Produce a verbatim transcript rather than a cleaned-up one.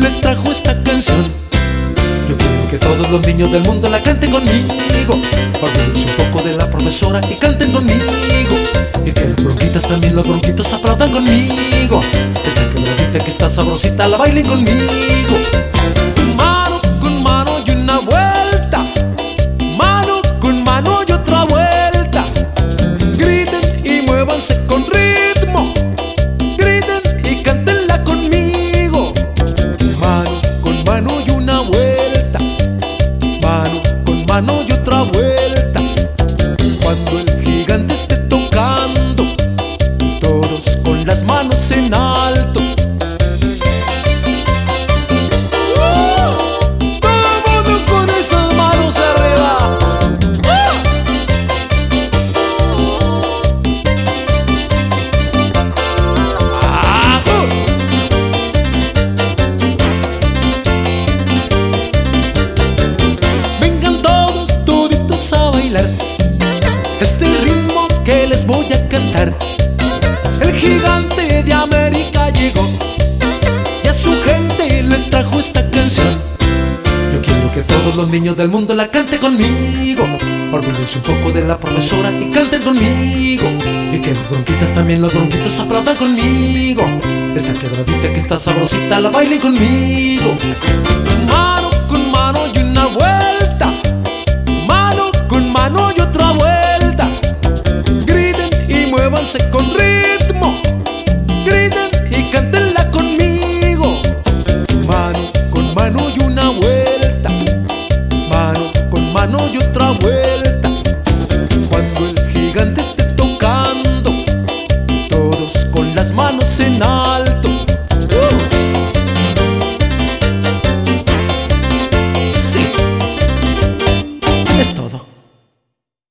les trajo esta canción. Yo quiero que todos los niños del mundo la canten conmigo. Olvídense un poco de la profesora y canten conmigo. Y que las bronquitas también, los bronquitos aplaudan conmigo. Esta quebradita que está sabrosita la bailen conmigo. Mano con mano y una vuelta, mano con mano y otra vuelta. Griten y muévanse con ritmo, griten y cántenla conmigo. Mano con mano y una vuelta, mano con mano y otra vuelta. Cuando el gigante esté tocando, todos con las manos en alto. ¡Vámonos con esas manos arriba! ¡Ah! Vengan todos, toditos a bailar este ritmo que les voy a cantar. El gigante de América llegó y a su gente les trajo esta canción. Yo quiero que todos los niños del mundo la canten conmigo. Olvídense un poco de la profesora y canten conmigo. Y que los bronquitas también, los bronquitos aplaudan conmigo. Esta quebradita que está sabrosita la bailen conmigo. Mano con mano y una vuelta, mano con mano y otra vuelta. Griten y muévanse con ritmo, griten y cántenla conmigo. Mano con mano y una vuelta, mano con mano y otra vuelta. Cuando el gigante esté tocando, todos con las manos en alto.